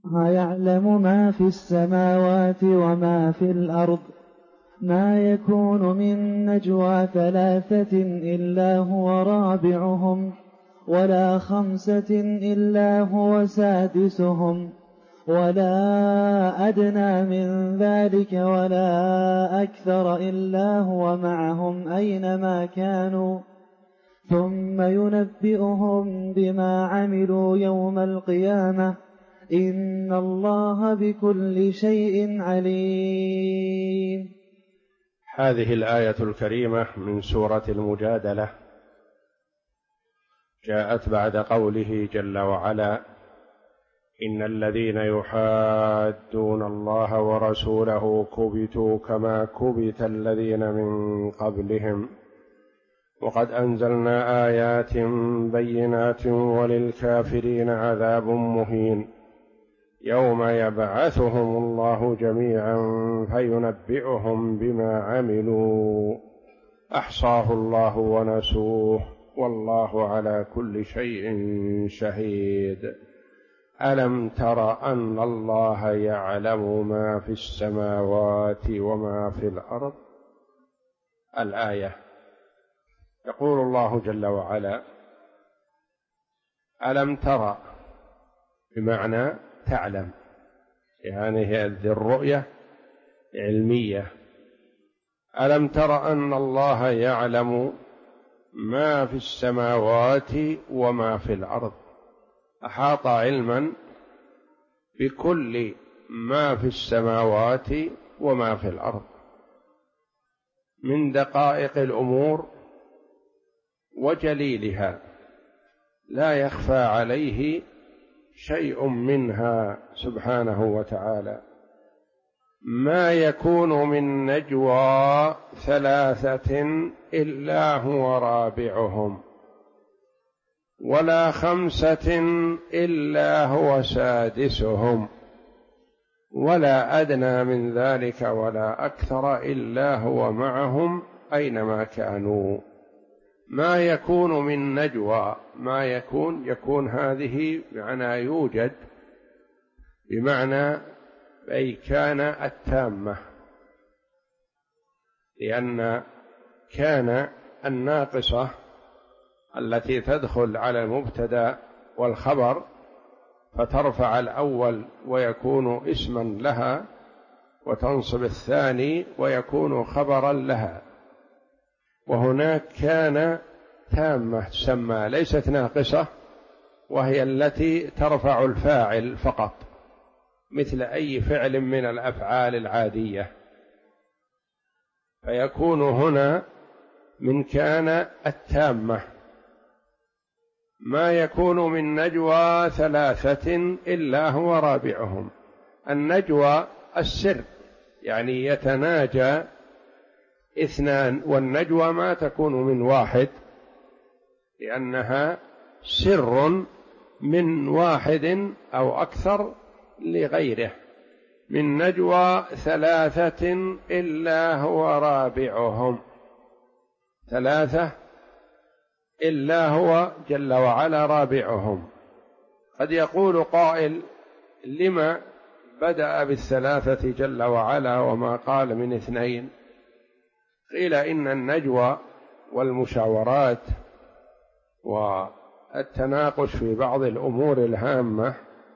يعلم ما في السماوات وما في الأرض ما يكون من نجوى ثلاثة إلا هو رابعهم ولا خمسة إلا هو سادسهم ولا أدنى من ذلك ولا أكثر إلا هو معهم أينما كانوا ثم ينبئهم بما عملوا يوم القيامة إن الله بكل شيء عليم. هذه الآية الكريمة من سورة المجادلة جاءت بعد قوله جل وعلا: إن الذين يحادون الله ورسوله كبتوا كما كبت الذين من قبلهم وقد أنزلنا آيات بينات وللكافرين عذاب مهين يوم يبعثهم الله جميعا فينبئهم بما عملوا أحصاه الله ونسوه والله على كل شيء شهيد. ألم تر أن الله يعلم ما في السماوات وما في الأرض؟ الآية. يقول الله جل وعلا: ألم تر، بمعنى تعلم، يعني هذه الرؤية علمية. ألم تر أن الله يعلم ما في السماوات وما في الأرض، أحاط علما بكل ما في السماوات وما في الأرض من دقائق الأمور وجليلها، لا يخفى عليه شيء منها سبحانه وتعالى. ما يكون من نجوى ثلاثة إلا هو رابعهم ولا خمسة إلا هو سادسهم ولا أدنى من ذلك ولا أكثر إلا هو معهم أينما كانوا. ما يكون من نجوى، ما يكون هذه بمعنى يوجد، بمعنى أي كان التامة، لأن كان الناقصة التي تدخل على المبتدأ والخبر فترفع الأول ويكون اسما لها وتنصب الثاني ويكون خبرا لها. وهناك كان تامة تسمى ليست ناقصة، وهي التي ترفع الفاعل فقط مثل أي فعل من الأفعال العادية، فيكون هنا من كان التامة. ما يكون من نجوى ثلاثة إلا هو رابعهم. النجوى السر، يعني يتناجى اثنان، والنجوى ما تكون من واحد لأنها سر من واحد أو أكثر لغيره. من نجوى ثلاثة إلا هو رابعهم، ثلاثة إلا هو جل وعلا رابعهم. قد يقول قائل: لما بدأ بالثلاثة جل وعلا وما قال من اثنين؟ قيل إن النجوى والمشاورات والتناقش في بعض الأمور الهامة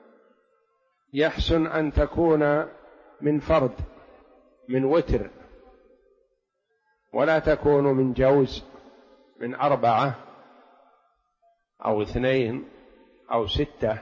يحسن أن تكون من فرد، من وتر، ولا تكون من جوز، من 4 أو 2 أو 6،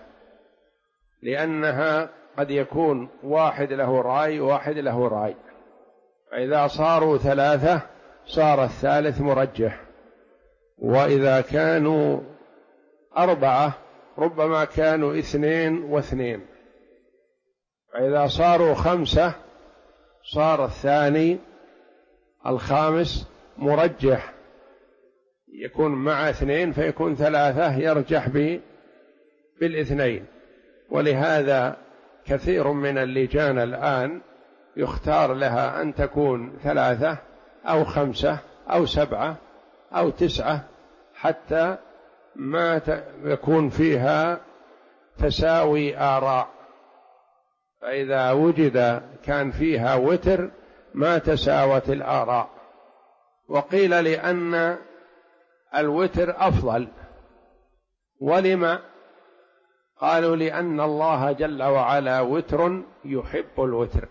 لأنها قد يكون واحد له رأي وواحد له رأي، فإذا صاروا 3 صار الثالث مرجح، وإذا كانوا 4 ربما كانوا 2 و2، فإذا صاروا 5 صار الثاني الخامس مرجح، يكون مع 2 فيكون 3 يرجح بالاثنين. ولهذا كثير من اللجان الآن يختار لها أن تكون 3 أو 5 أو 7 أو 9، حتى ما يكون فيها تساوي آراء، فإذا وجد كان فيها وتر ما تساوت الآراء. وقيل لأن الوتر أفضل. ولم؟ قالوا لأن الله جل وعلا وتر يحب الوتر،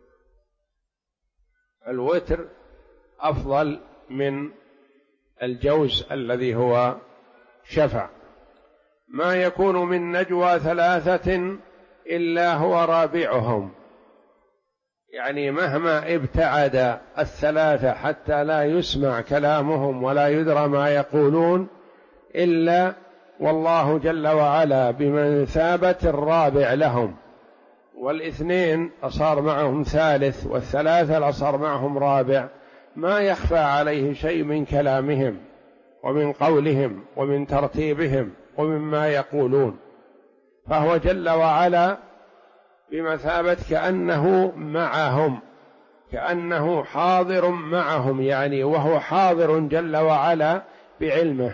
الوتر أفضل من الجوز الذي هو شفع. ما يكون من نجوى ثلاثة إلا هو رابعهم، يعني مهما ابتعد الثلاثة حتى لا يسمع كلامهم ولا يدرى ما يقولون إلا والله جل وعلا بمثابة الرابع لهم، والاثنين أصار معهم ثالث والثلاثة أصار معهم رابع، ما يخفى عليه شيء من كلامهم ومن قولهم ومن ترتيبهم ومما يقولون، فهو جل وعلا بمثابة كأنه معهم، كأنه حاضر معهم، يعني وهو حاضر جل وعلا بعلمه.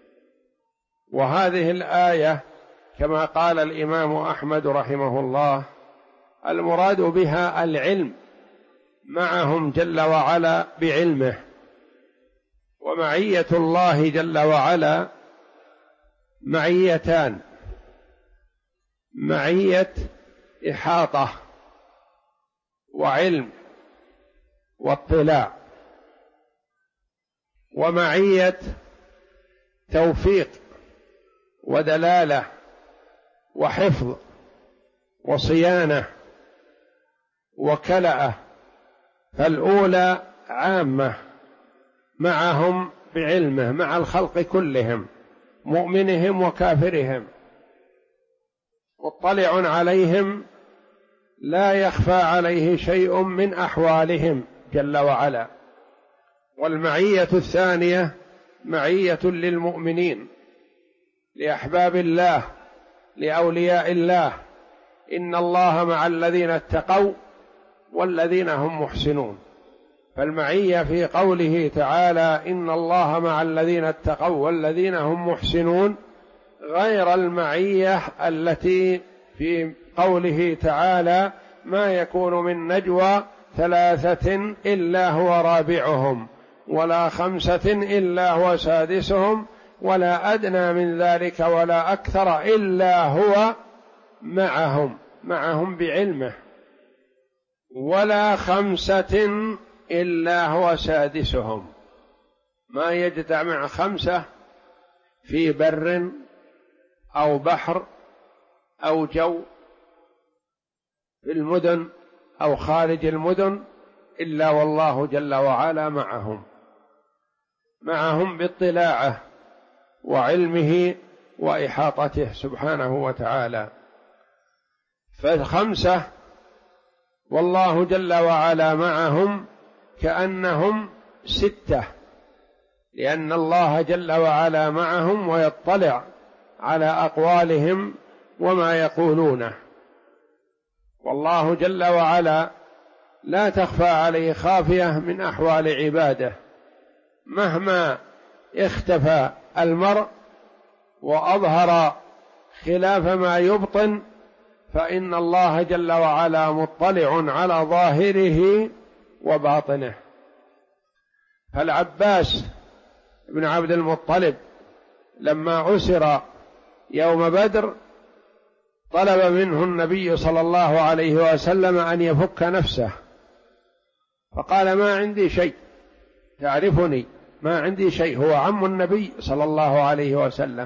وهذه الآية كما قال الإمام أحمد رحمه الله المراد بها العلم، معهم جل وعلا بعلمه. ومعية الله جل وعلا معيتان: معية إحاطة وعلم واطلاع، ومعية توفيق ودلالة وحفظ وصيانة وكلأة. فالأولى عامة معهم بعلمه مع الخلق كلهم، مؤمنهم وكافرهم، مطلع عليهم لا يخفى عليه شيء من أحوالهم جل وعلا. والمعية الثانية معية للمؤمنين، لأحباب الله، لأولياء الله: إن الله مع الذين اتقوا والذين هم محسنون. فالمعية في قوله تعالى إن الله مع الذين اتقوا والذين هم محسنون غير المعية التي في قوله تعالى ما يكون من نجوى ثلاثة إلا هو رابعهم ولا خمسة إلا هو سادسهم ولا أدنى من ذلك ولا أكثر إلا هو معهم بعلمه، ولا خمسة إلا هو سادسهم. ما يجتمع خمسة في بر أو بحر أو جو، في المدن أو خارج المدن، إلا والله جل وعلا معهم باطلاعه وعلمه وإحاطته سبحانه وتعالى. فالخمسة والله جل وعلا معهم كأنهم ستة، لأن الله جل وعلا معهم ويطلع على أقوالهم وما يقولونه. والله جل وعلا لا تخفى عليه خافية من أحوال عباده، مهما اختفى المرء وأظهر خلاف ما يبطن فإن الله جل وعلا مطلع على ظاهره وباطنه. فالعباس بن عبد المطلب لما أسر يوم بدر طلب منه النبي صلى الله عليه وسلم أن يفك نفسه، فقال ما عندي شيء، تعرفني، ما عندي شيء، هو عم النبي صلى الله عليه وسلم.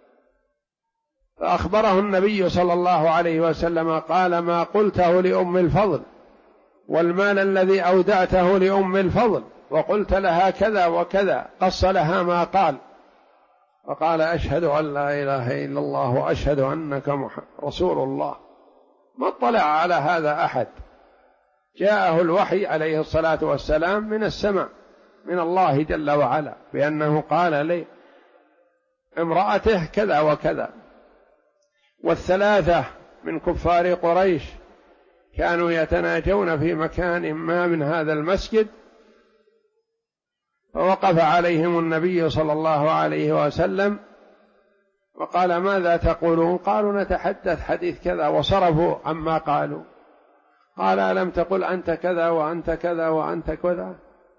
فأخبره النبي صلى الله عليه وسلم قال ما قلته لأم الفضل، والمال الذي أودعته لأم الفضل، وقلت لها كذا وكذا، قص لها ما قال، فقال أشهد أن لا إله إلا الله وأشهد أنك رسول الله. ما اطلع على هذا أحد، جاءه الوحي عليه الصلاة والسلام من السماء من الله جل وعلا بأنه قال لي امرأته كذا وكذا. والثلاثة من كفار قريش كانوا يتناجون في مكان ما من هذا المسجد، فوقف عليهم النبي صلى الله عليه وسلم وقال ماذا تقولون؟ قالوا نتحدث حديث كذا، وصرفوا عما قالوا. قال ألم تقل أنت كذا وأنت كذا وأنت كذا؟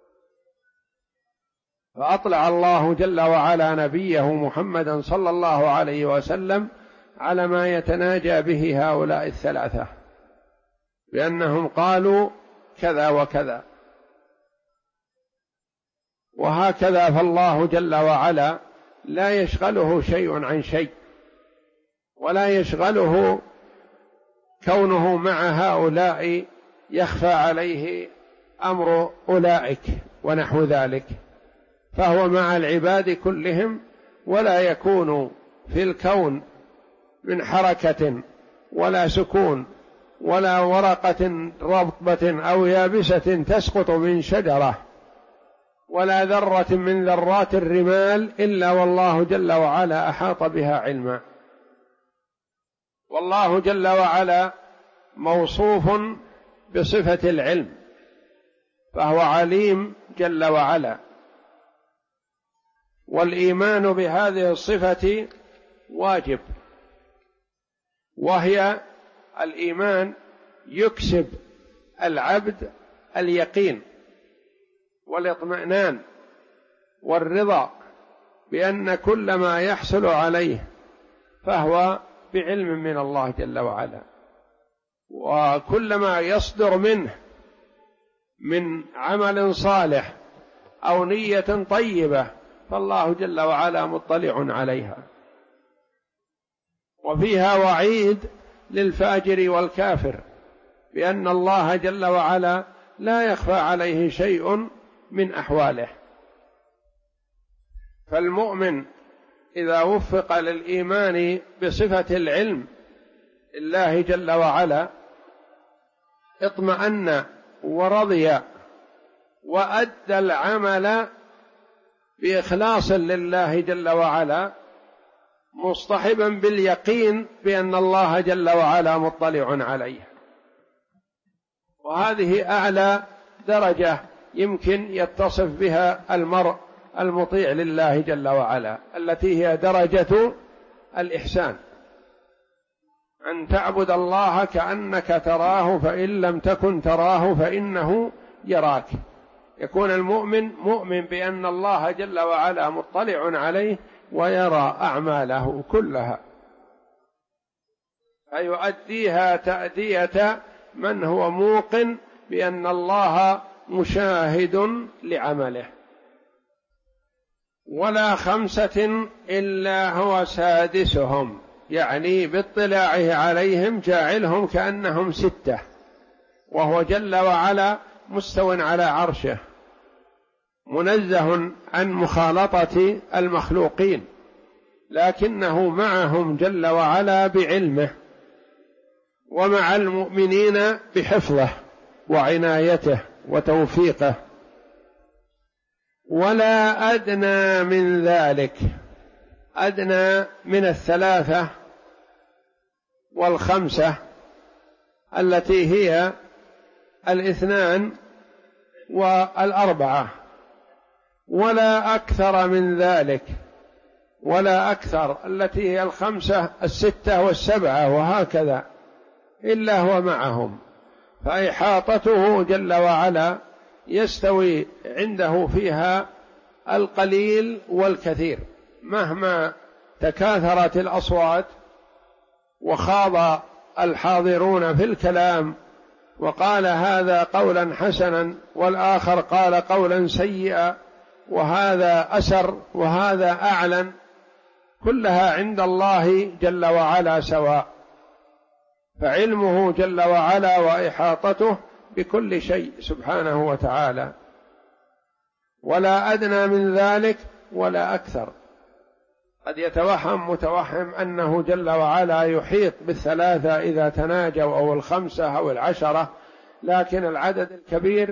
فأطلع الله جل وعلا نبيه محمدا صلى الله عليه وسلم على ما يتناجى به هؤلاء الثلاثة، بأنهم قالوا كذا وكذا. وهكذا فالله جل وعلا لا يشغله شيء عن شيء، ولا يشغله كونه مع هؤلاء يخفى عليه أمر أولئك ونحو ذلك، فهو مع العباد كلهم، ولا يكون في الكون من حركة ولا سكون ولا ورقة رطبة أو يابسة تسقط من شجرة ولا ذرة من ذرات الرمال إلا والله جل وعلا أحاط بها علما. والله جل وعلا موصوف بصفة العلم، فهو عليم جل وعلا، والإيمان بهذه الصفة واجب، وهي الإيمان يكسب العبد اليقين والاطمئنان والرضا بأن كل ما يحصل عليه فهو بعلم من الله جل وعلا، وكل ما يصدر منه من عمل صالح أو نية طيبة فالله جل وعلا مطلع عليها. وفيها وعيد للفاجر والكافر بأن الله جل وعلا لا يخفى عليه شيء من أحواله. فالمؤمن إذا وفق للإيمان بصفة العلم لله جل وعلا اطمأن ورضي وأدى العمل بإخلاص لله جل وعلا، مصطحبا باليقين بأن الله جل وعلا مطلع عليه. وهذه أعلى درجة يمكن يتصف بها المرء المطيع لله جل وعلا، التي هي درجة الإحسان، أن تعبد الله كأنك تراه فإن لم تكن تراه فإنه يراك. يكون المؤمن مؤمن بأن الله جل وعلا مطلع عليه ويرى أعماله كلها، فيؤديها تأدية من هو موقن بأن الله مشاهد لعمله. ولا خمسة إلا هو سادسهم، يعني باطلاعه عليهم جاعلهم كأنهم ستة، وهو جل وعلا مستو على عرشه منزه عن مخالطة المخلوقين، لكنه معهم جل وعلا بعلمه، ومع المؤمنين بحفظه وعنايته وتوفيقه. ولا أدنى من ذلك، أدنى من الثلاثة والخمسة التي هي الاثنان والأربعة، ولا أكثر من ذلك، ولا أكثر التي هي الخمسة الستة والسبعة وهكذا، إلا هو معهم. فإحاطته جل وعلا يستوي عنده فيها القليل والكثير، مهما تكاثرت الأصوات وخاض الحاضرون في الكلام وقال هذا قولا حسنا والآخر قال قولا سيئا وهذا أسر وهذا أعلن، كلها عند الله جل وعلا سواء، فعلمه جل وعلا وإحاطته بكل شيء سبحانه وتعالى. ولا أدنى من ذلك ولا أكثر. قد يتوهم متوهم أنه جل وعلا يحيط بالثلاثة إذا تناجوا أو الخمسة أو العشرة، لكن العدد الكبير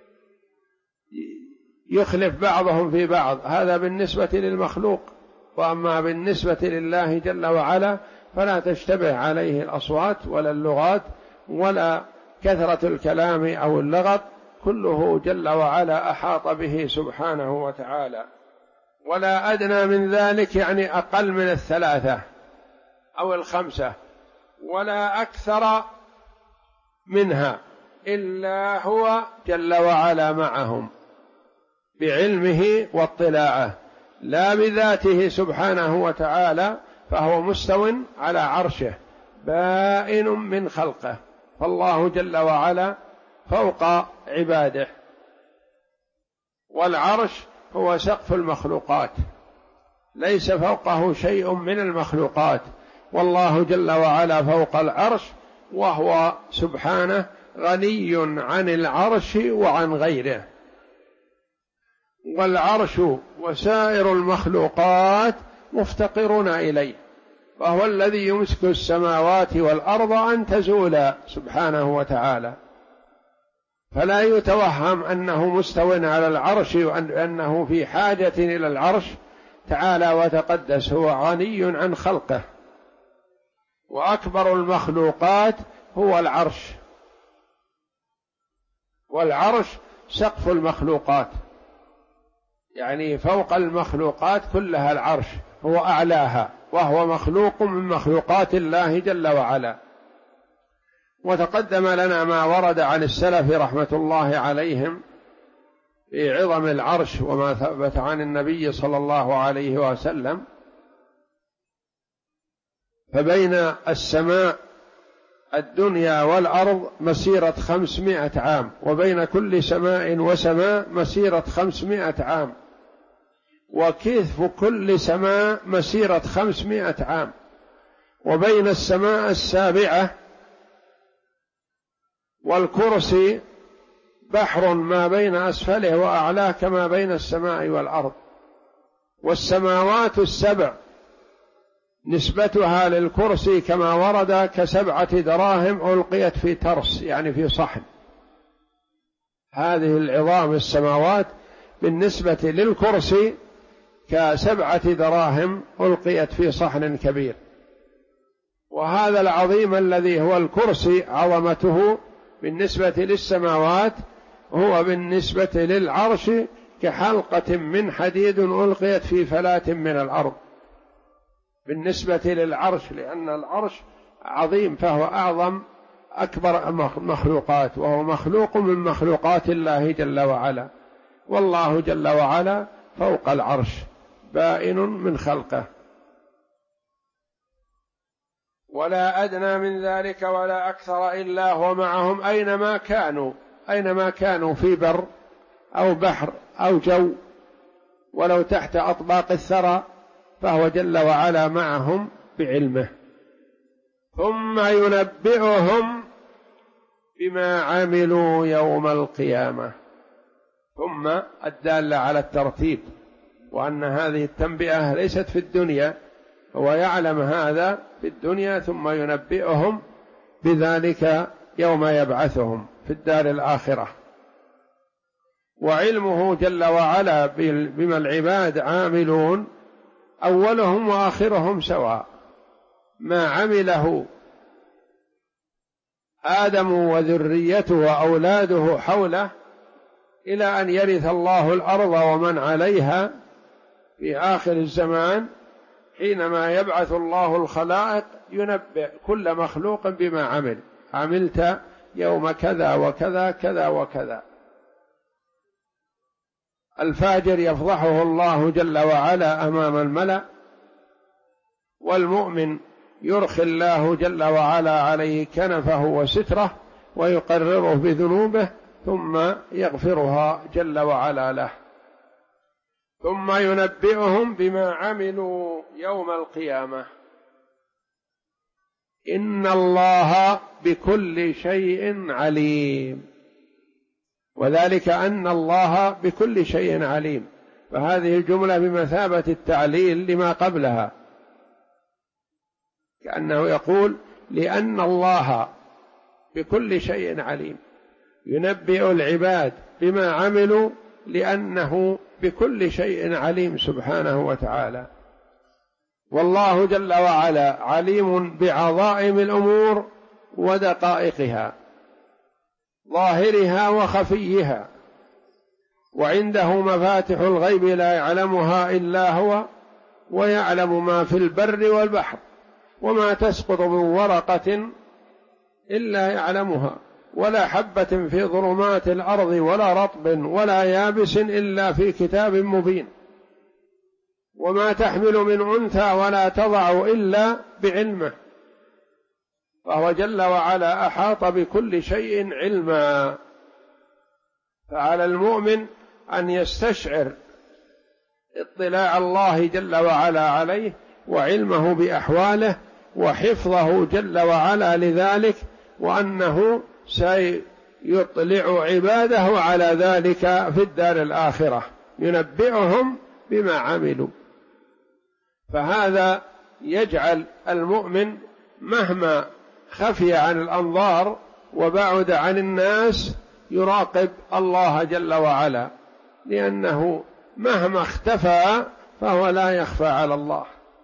يخلف بعضهم في بعض، هذا بالنسبة للمخلوق، وأما بالنسبة لله جل وعلا فلا تشتبه عليه الأصوات ولا اللغات ولا كثرة الكلام أو اللغط، كله جل وعلا أحاط به سبحانه وتعالى. ولا أدنى من ذلك يعني أقل من الثلاثة أو الخمسة، ولا أكثر منها إلا هو جل وعلا معهم بعلمه واطلاعه، لا بذاته سبحانه وتعالى، فهو مستو على عرشه بائن من خلقه، فالله جل وعلا فوق عباده. والعرش هو سقف المخلوقات، ليس فوقه شيء من المخلوقات، والله جل وعلا فوق العرش، وهو سبحانه غني عن العرش وعن غيره. والعرش وسائر المخلوقات مفتقرون إليه، وهو الذي يمسك السماوات والأرض أن تزولا سبحانه وتعالى، فلا يتوهم أنه مستو على العرش وأنه في حاجة إلى العرش، تعالى وتقدس، هو غني عن خلقه. وأكبر المخلوقات هو العرش، والعرش سقف المخلوقات، يعني فوق المخلوقات كلها العرش هو أعلاها، وهو مخلوق من مخلوقات الله جل وعلا. وتقدم لنا ما ورد عن السلف رحمة الله عليهم في عظم العرش وما ثبت عن النبي صلى الله عليه وسلم. فبين السماء الدنيا والأرض مسيرة 500 عام، وبين كل سماء وسماء مسيرة 500 عام، وكثف كل سماء مسيرة 500 عام، وبين السماء السابعة والكرسي بحر ما بين أسفله وأعلاه كما بين السماء والأرض. والسماوات السبع نسبتها للكرسي كما ورد ك7 دراهم ألقيت في ترس، يعني في صحن. هذه العظام السماوات بالنسبة للكرسي ك7 دراهم ألقيت في صحن كبير. وهذا العظيم الذي هو الكرسي عظمته بالنسبة للسماوات هو بالنسبة للعرش كحلقة من حديد ألقيت في فلاة من الأرض بالنسبة للعرش، لأن العرش عظيم، فهو أعظم أكبر مخلوقات، وهو مخلوق من مخلوقات الله جل وعلا، والله جل وعلا فوق العرش بائن من خلقه. ولا أدنى من ذلك ولا أكثر إلا هو معهم أينما كانوا في بر أو بحر أو جو، ولو تحت أطباق الثرى، فهو جل وعلا معهم بعلمه. ثم ينبئهم بما عملوا يوم القيامة. ثم الدالة على الترتيب، وأن هذه التنبئة ليست في الدنيا، هو يعلم هذا في الدنيا، ثم ينبئهم بذلك يوم يبعثهم في الدار الآخرة. وعلمه جل وعلا بما العباد عاملون أولهم وآخرهم سواء، ما عمله آدم وذريته وأولاده حوله إلى أن يرث الله الأرض ومن عليها في آخر الزمان، حينما يبعث الله الخلائق ينبئ كل مخلوق بما عمل، عملت يوم كذا وكذا كذا وكذا. الفاجر يفضحه الله جل وعلا أمام الملأ، والمؤمن يرخي الله جل وعلا عليه كنفه وستره ويقرره بذنوبه ثم يغفرها جل وعلا له. ثم ينبئهم بما عملوا يوم القيامة. إن الله بكل شيء عليم، وذلك أن الله بكل شيء عليم، فهذه الجملة بمثابة التعليل لما قبلها، كأنه يقول لأن الله بكل شيء عليم، ينبئ العباد بما عملوا لأنه بكل شيء عليم سبحانه وتعالى. والله جل وعلا عليم بعظائم الأمور ودقائقها، ظاهرها وخفيها، وعنده مفاتح الغيب لا يعلمها إلا هو، ويعلم ما في البر والبحر، وما تسقط من ورقة إلا يعلمها، ولا حبة في ظلمات الأرض ولا رطب ولا يابس إلا في كتاب مبين، وما تحمل من أنثى ولا تضع إلا بعلمه، فهو جل وعلا أحاط بكل شيء علما. فعلى المؤمن أن يستشعر اطلاع الله جل وعلا عليه وعلمه بأحواله وحفظه جل وعلا لذلك، وأنه سيطلع عباده على ذلك في الدار الآخرة، ينبئهم بما عملوا. فهذا يجعل المؤمن مهما خفي عن الأنظار وبعد عن الناس يراقب الله جل وعلا، لأنه مهما اختفى فهو لا يخفى على الله،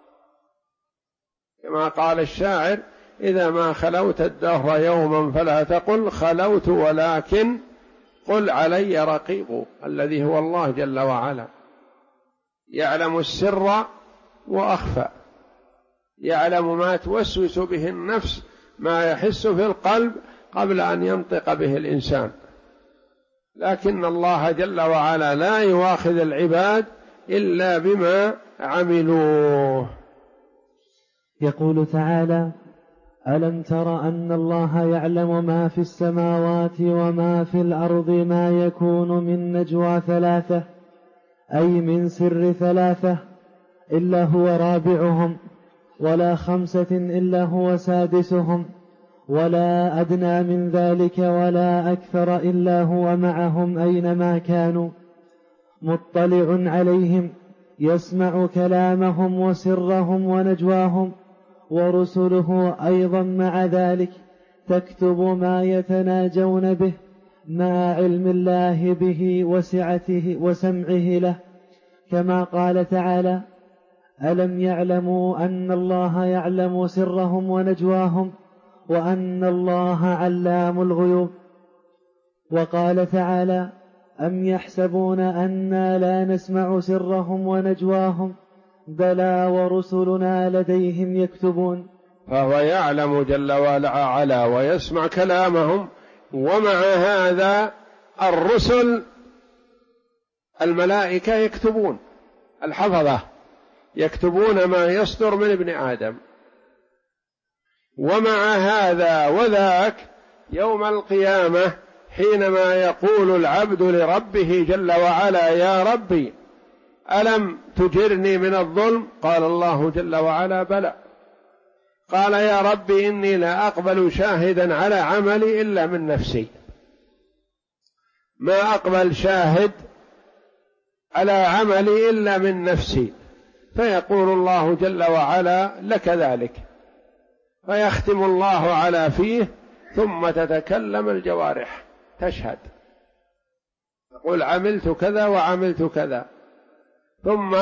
كما قال الشاعر: إذا ما خلوت الدهر يوما فلا تقل خلوت، ولكن قل علي رقيب، الذي هو الله جل وعلا، يعلم السر وأخفى، يعلم ما توسوس به النفس، ما يحس في القلب قبل أن ينطق به الإنسان. لكن الله جل وعلا لا يواخذ العباد إلا بما عملوه. يقول تعالى: ألم تر أن الله يعلم ما في السماوات وما في الأرض ما يكون من نجوى ثلاثة، أي من سر ثلاثة، إلا هو رابعهم، ولا خمسة إلا هو سادسهم، ولا أدنى من ذلك ولا أكثر إلا هو معهم أينما كانوا، مطلع عليهم، يسمع كلامهم وسرهم ونجواهم، ورسله أيضا مع ذلك تكتب ما يتناجون به، مع علم الله به وسعته وسمعه له، كما قال تعالى: ألم يعلموا أن الله يعلم سرهم ونجواهم وأن الله علام الغيوب. وقال تعالى: أم يحسبون أنا لا نسمع سرهم ونجواهم بلى ورسلنا لديهم يكتبون. فهو يعلم جل وعلا ويسمع كلامهم، ومع هذا الرسل الملائكة يكتبون، الحفظة يكتبون ما يصدر من ابن آدم. ومع هذا وذاك يوم القيامة حينما يقول العبد لربه جل وعلا: يا ربي ألم تجرني من الظلم؟ قال الله جل وعلا: بلى. قال: يا ربي إني لا أقبل شاهدا على عملي إلا من نفسي، ما أقبل شاهد على عملي إلا من نفسي. فيقول الله جل وعلا: لك ذلك. فيختم الله على فيه، ثم تتكلم الجوارح تشهد، تقول عملت كذا وعملت كذا. ثم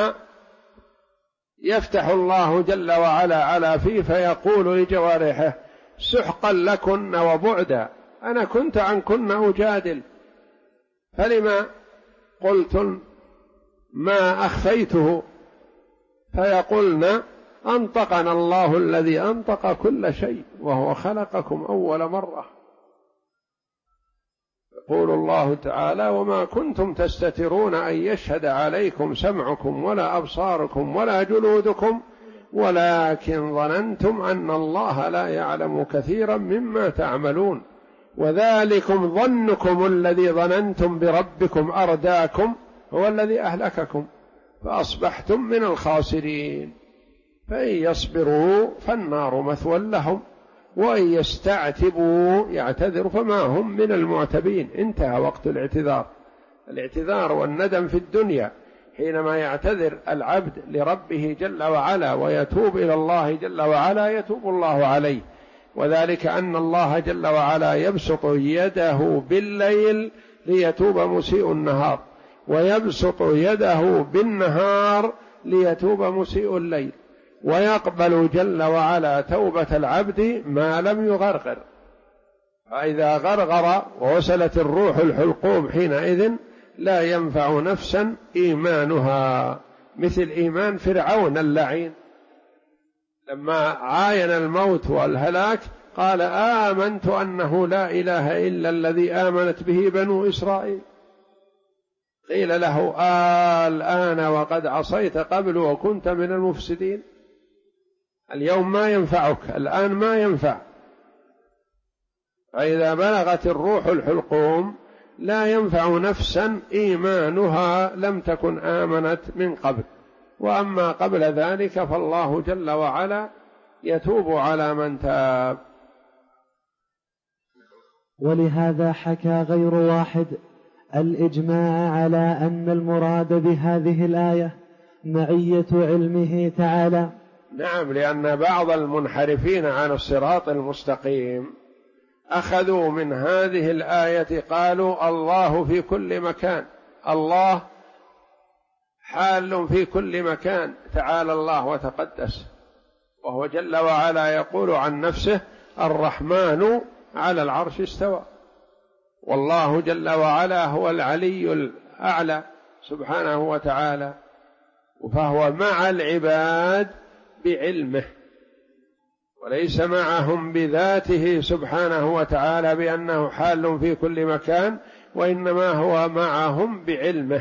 يفتح الله جل وعلا على فيه فيقول لجوارحه: سحقا لكن وبعدا، أنا كنت عنكن أجادل، فلما قلتن ما أخفيته؟ فيقولن: أنطقنا الله الذي أنطق كل شيء وهو خلقكم أول مرة. يقول الله تعالى: وما كنتم تستترون أن يشهد عليكم سمعكم ولا أبصاركم ولا جلودكم ولكن ظننتم أن الله لا يعلم كثيرا مما تعملون، وذلكم ظنكم الذي ظننتم بربكم أرداكم هو الذي أهلككم فأصبحتم من الخاسرين. فإن يصبروا فالنار مثوى لهم، وإن يستعتبوا يعتذر فما هم من المعتبين. انتهى وقت الاعتذار والندم في الدنيا. حينما يعتذر العبد لربه جل وعلا ويتوب إلى الله جل وعلا يتوب الله عليه، وذلك أن الله جل وعلا يبسط يده بالليل ليتوب مسيء النهار، ويبسط يده بالنهار ليتوب مسيء الليل، ويقبل جل وعلا توبة العبد ما لم يغرغر. فإذا غرغر ووصلت الروح الحلقوم حينئذ لا ينفع نفسا إيمانها، مثل إيمان فرعون اللعين لما عاين الموت والهلاك قال آمنت أنه لا إله إلا الذي آمنت به بنو إسرائيل. قيل له الآن وقد عصيت قبل وكنت من المفسدين. اليوم ما ينفعك، الآن ما ينفع. فإذا بلغت الروح الحلقوم لا ينفع نفسا إيمانها لم تكن آمنت من قبل، وأما قبل ذلك فالله جل وعلا يتوب على من تاب. ولهذا حكى غير واحد الإجماع على أن المراد بهذه الآية معية علمه تعالى. نعم، لأن بعض المنحرفين عن الصراط المستقيم أخذوا من هذه الآية قالوا الله في كل مكان، الله حال في كل مكان، تعالى الله وتقدس، وهو جل وعلا يقول عن نفسه الرحمن على العرش استوى، والله جل وعلا هو العلي الأعلى سبحانه وتعالى، فهو مع العباد بعلمه وليس معهم بذاته سبحانه وتعالى بأنه حال في كل مكان، وإنما هو معهم بعلمه.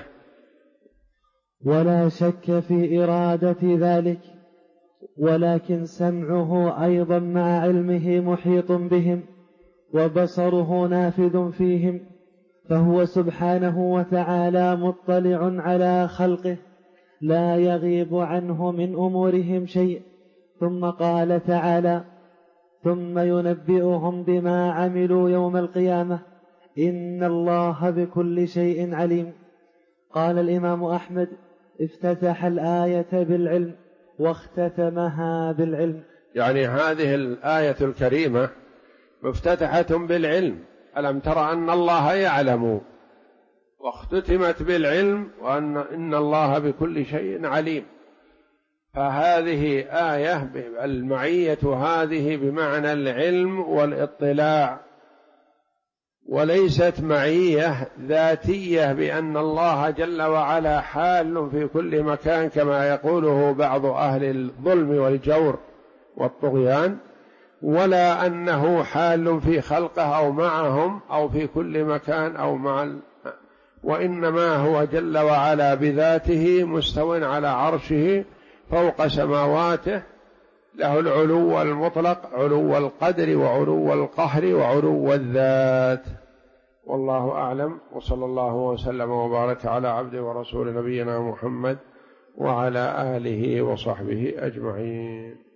ولا شك في إرادة ذلك، ولكن سمعه أيضا مع علمه محيط بهم، وبصره نافذ فيهم، فهو سبحانه وتعالى مطلع على خلقه لا يغيب عنه من أمورهم شيء. ثم قال تعالى: ثم ينبئهم بما عملوا يوم القيامة إن الله بكل شيء عليم. قال الإمام أحمد: افتتح الآية بالعلم واختتمها بالعلم. يعني هذه الآية الكريمة مفتتحة بالعلم، ألم تر أن الله يعلم، واختتمت بالعلم وأن الله بكل شيء عليم. فهذه آية المعية هذه بمعنى العلم والاطلاع، وليست معية ذاتية بأن الله جل وعلا حال في كل مكان كما يقوله بعض أهل الظلم والجور والطغيان، ولا أنه حال في خلقه أو معهم أو في كل مكان أو وإنما هو جل وعلا بذاته مستو على عرشه فوق سماواته، له العلو المطلق، علو القدر وعلو القهر وعلو الذات. والله أعلم، وصلى الله وسلم وبارك على عبده ورسول نبينا محمد وعلى آله وصحبه أجمعين.